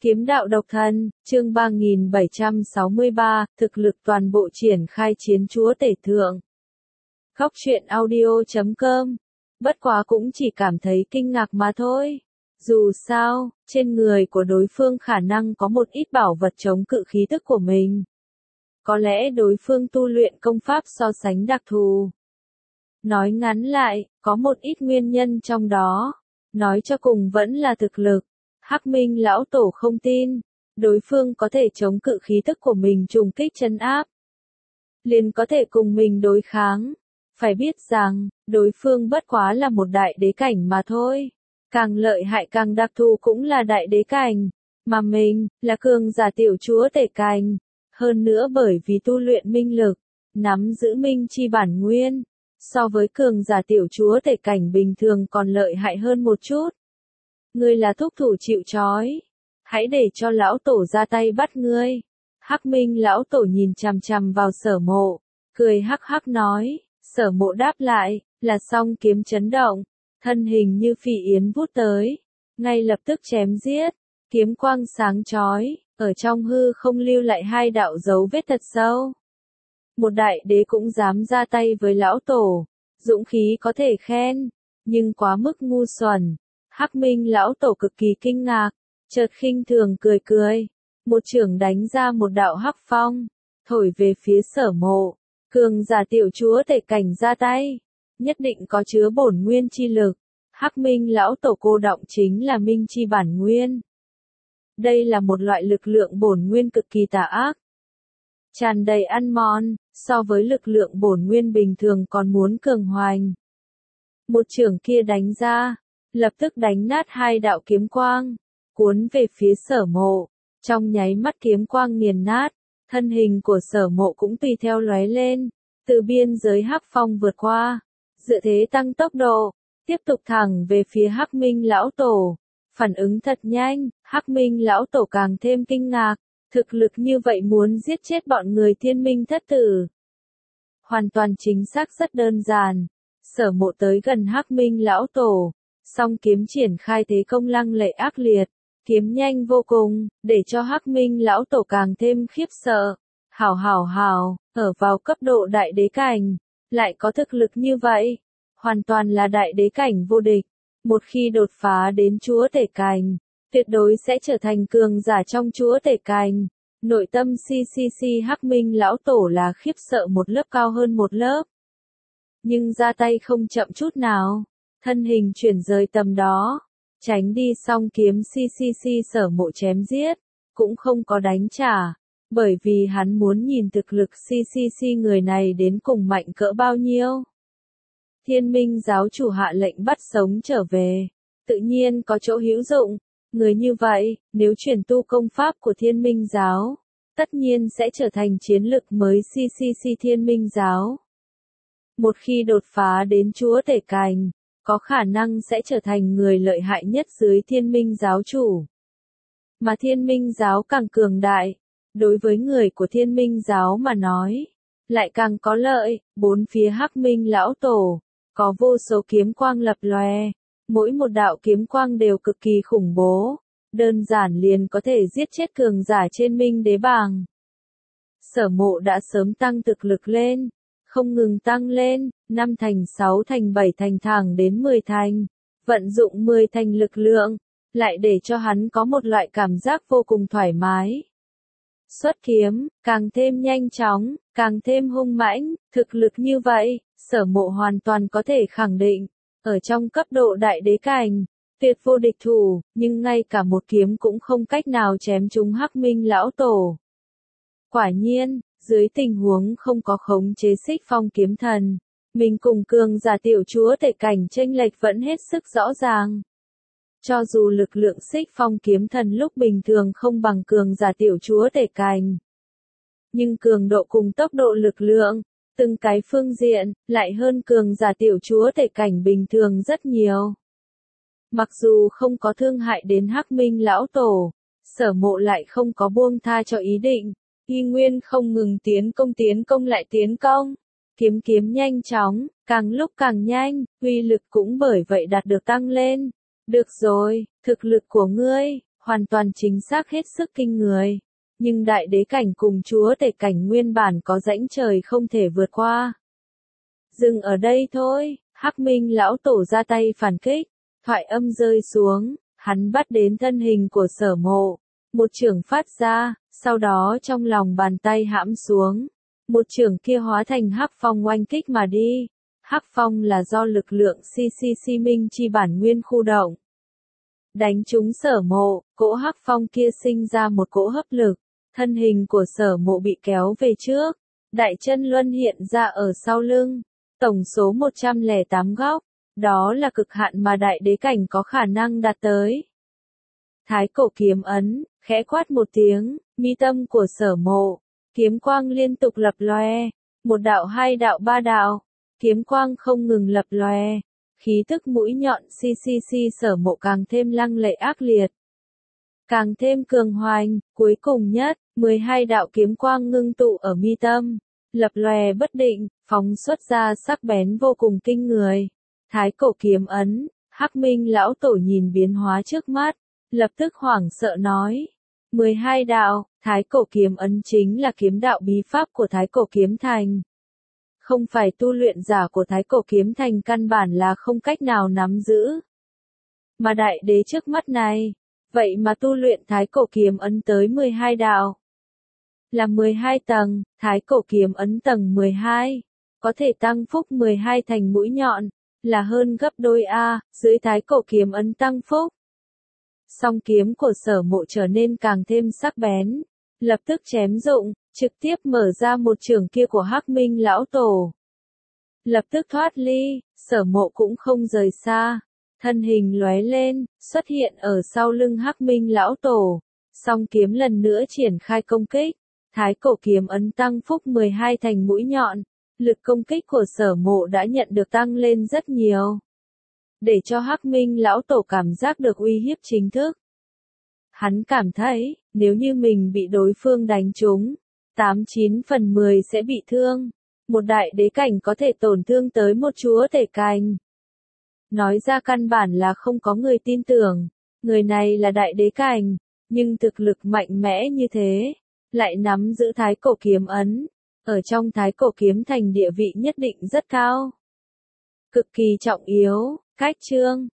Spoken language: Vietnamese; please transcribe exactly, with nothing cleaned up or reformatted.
Kiếm đạo độc thân, chương ba nghìn bảy trăm sáu mươi ba, thực lực toàn bộ triển khai chiến chúa tể thượng. Góc truyện audio chấm com. Bất quá cũng chỉ cảm thấy kinh ngạc mà thôi. Dù sao, trên người của đối phương khả năng có một ít bảo vật chống cự khí tức của mình. Có lẽ đối phương tu luyện công pháp so sánh đặc thù. Nói ngắn lại, có một ít nguyên nhân trong đó. Nói cho cùng vẫn là thực lực. Hắc Minh lão tổ không tin, đối phương có thể chống cự khí tức của mình trùng kích trấn áp. Liền có thể cùng mình đối kháng. Phải biết rằng, đối phương bất quá là một đại đế cảnh mà thôi. Càng lợi hại càng đặc thù cũng là đại đế cảnh. Mà mình, là cường giả tiểu chúa tể cảnh. Hơn nữa bởi vì tu luyện minh lực, nắm giữ minh chi bản nguyên. So với cường giả tiểu chúa tể cảnh bình thường còn lợi hại hơn một chút. Ngươi là thúc thủ chịu trói. Hãy để cho lão tổ ra tay bắt ngươi. Hắc Minh lão tổ nhìn chằm chằm vào Sở Mộ, cười hắc hắc nói. Sở Mộ đáp lại, là song kiếm chấn động, thân hình như phi yến vút tới, ngay lập tức chém giết, kiếm quang sáng chói, ở trong hư không lưu lại hai đạo dấu vết thật sâu. Một đại đế cũng dám ra tay với lão tổ, dũng khí có thể khen, nhưng quá mức ngu xuẩn. Hắc Minh lão tổ cực kỳ kinh ngạc, chợt khinh thường cười cười, một chưởng đánh ra một đạo hắc phong, thổi về phía Sở Mộ. Cường giả tiểu chúa tể cảnh ra tay, nhất định có chứa bổn nguyên chi lực. Hắc Minh lão tổ cô động chính là minh chi bản nguyên. Đây là một loại lực lượng bổn nguyên cực kỳ tà ác, tràn đầy ăn mòn, so với lực lượng bổn nguyên bình thường còn muốn cường hoành. Một chưởng kia đánh ra, lập tức đánh nát hai đạo kiếm quang, cuốn về phía Sở Mộ, trong nháy mắt kiếm quang nghiền nát, thân hình của Sở Mộ cũng tùy theo lóe lên, từ biên giới hắc phong vượt qua, dựa thế tăng tốc độ, tiếp tục thẳng về phía Hắc Minh lão tổ. Phản ứng thật nhanh, Hắc Minh lão tổ càng thêm kinh ngạc, thực lực như vậy muốn giết chết bọn người Thiên Minh thất tử. Hoàn toàn chính xác rất đơn giản. Sở Mộ tới gần Hắc Minh lão tổ, song kiếm triển khai thế công lăng lệ ác liệt, kiếm nhanh vô cùng, để cho Hắc Minh lão tổ càng thêm khiếp sợ. Hảo hảo hảo, ở vào cấp độ đại đế cảnh, lại có thực lực như vậy, hoàn toàn là đại đế cảnh vô địch. Một khi đột phá đến chúa tể cảnh, tuyệt đối sẽ trở thành cường giả trong chúa tể cảnh. Nội tâm xê xê xê Hắc Minh lão tổ là khiếp sợ một lớp cao hơn một lớp. Nhưng ra tay không chậm chút nào, thân hình chuyển rời tầm đó, tránh đi song kiếm xê xê xê Sở Mộ chém giết, cũng không có đánh trả, bởi vì hắn muốn nhìn thực lực xê xê xê người này đến cùng mạnh cỡ bao nhiêu. Thiên Minh giáo chủ hạ lệnh bắt sống trở về, tự nhiên có chỗ hữu dụng, người như vậy, nếu chuyển tu công pháp của Thiên Minh giáo, tất nhiên sẽ trở thành chiến lực mới xê xê xê Thiên Minh giáo. Một khi đột phá đến chúa tể cảnh, có khả năng sẽ trở thành người lợi hại nhất dưới Thiên Minh giáo chủ. Mà Thiên Minh giáo càng cường đại, đối với người của Thiên Minh giáo mà nói, lại càng có lợi. Bốn phía Hắc Minh lão tổ, có vô số kiếm quang lập lòe, mỗi một đạo kiếm quang đều cực kỳ khủng bố, đơn giản liền có thể giết chết cường giả trên Minh đế bảng. Sở Mộ đã sớm tăng thực lực lên, không ngừng tăng lên, năm thành sáu thành bảy thành thẳng đến mười thành, vận dụng mười thành lực lượng, lại để cho hắn có một loại cảm giác vô cùng thoải mái. Xuất kiếm, càng thêm nhanh chóng, càng thêm hung mãnh, thực lực như vậy, Sở Mộ hoàn toàn có thể khẳng định, ở trong cấp độ đại đế cảnh, tuyệt vô địch thủ, nhưng ngay cả một kiếm cũng không cách nào chém trúng Hắc Minh lão tổ. Quả nhiên, dưới tình huống không có khống chế Xích Phong kiếm thần, mình cùng cường giả tiểu chúa tể cảnh chênh lệch vẫn hết sức rõ ràng. Cho dù lực lượng Xích Phong kiếm thần lúc bình thường không bằng cường giả tiểu chúa tể cảnh, nhưng cường độ cùng tốc độ lực lượng, từng cái phương diện, lại hơn cường giả tiểu chúa tể cảnh bình thường rất nhiều. Mặc dù không có thương hại đến Hắc Minh lão tổ, Sở Mộ lại không có buông tha cho ý định, y nguyên không ngừng tiến công tiến công lại tiến công, kiếm kiếm nhanh chóng, càng lúc càng nhanh, uy lực cũng bởi vậy đạt được tăng lên. Được rồi, thực lực của ngươi, hoàn toàn chính xác hết sức kinh người. Nhưng đại đế cảnh cùng chúa tể cảnh nguyên bản có rãnh trời không thể vượt qua. Dừng ở đây thôi, Hắc Minh lão tổ ra tay phản kích, thoại âm rơi xuống, hắn bắt đến thân hình của Sở Mộ, một chưởng phát ra, sau đó trong lòng bàn tay hãm xuống, một chưởng kia hóa thành hắc phong oanh kích mà đi. Hắc phong là do lực lượng si si si minh chi bản nguyên khu động. Đánh trúng Sở Mộ, cỗ hắc phong kia sinh ra một cỗ hấp lực, thân hình của Sở Mộ bị kéo về trước, đại chân luân hiện ra ở sau lưng, tổng số một trăm lẻ tám góc, đó là cực hạn mà đại đế cảnh có khả năng đạt tới. Thái cổ kiếm ấn, khẽ quát một tiếng, mi tâm của Sở Mộ, kiếm quang liên tục lập lòe, một đạo hai đạo ba đạo, kiếm quang không ngừng lập lòe, khí tức mũi nhọn si si si Sở Mộ càng thêm lăng lệ ác liệt, càng thêm cường hoành, cuối cùng nhất, mười hai đạo kiếm quang ngưng tụ ở mi tâm, lập lòe bất định, phóng xuất ra sắc bén vô cùng kinh người. Thái cổ kiếm ấn, Hắc Minh lão tổ nhìn biến hóa trước mắt, lập tức hoảng sợ nói, mười hai đạo, Thái cổ kiếm ấn chính là kiếm đạo bí pháp của Thái cổ kiếm thành. Không phải tu luyện giả của Thái cổ kiếm thành căn bản là không cách nào nắm giữ. Mà đại đế trước mắt này, vậy mà tu luyện Thái cổ kiếm ấn tới mười hai đạo. Là mười hai tầng, Thái cổ kiếm ấn tầng mười hai, có thể tăng phúc mười hai thành mũi nhọn, là hơn gấp đôi A, dưới Thái cổ kiếm ấn tăng phúc. Song kiếm của Sở Mộ trở nên càng thêm sắc bén, lập tức chém dụng, trực tiếp mở ra một chưởng kia của Hắc Minh lão tổ. Lập tức thoát ly, Sở Mộ cũng không rời xa, thân hình lóe lên, xuất hiện ở sau lưng Hắc Minh lão tổ, song kiếm lần nữa triển khai công kích, Thái cổ kiếm ấn tăng phúc mười hai thành mũi nhọn, lực công kích của Sở Mộ đã nhận được tăng lên rất nhiều. Để cho Hắc Minh lão tổ cảm giác được uy hiếp chính thức. Hắn cảm thấy, nếu như mình bị đối phương đánh trúng, tám chín phần mười sẽ bị thương. Một đại đế cảnh có thể tổn thương tới một chúa tể cảnh. Nói ra căn bản là không có người tin tưởng, người này là đại đế cảnh, nhưng thực lực mạnh mẽ như thế, lại nắm giữ Thái cổ kiếm ấn, ở trong Thái cổ kiếm thành địa vị nhất định rất cao. Cực kỳ trọng yếu, cách chương.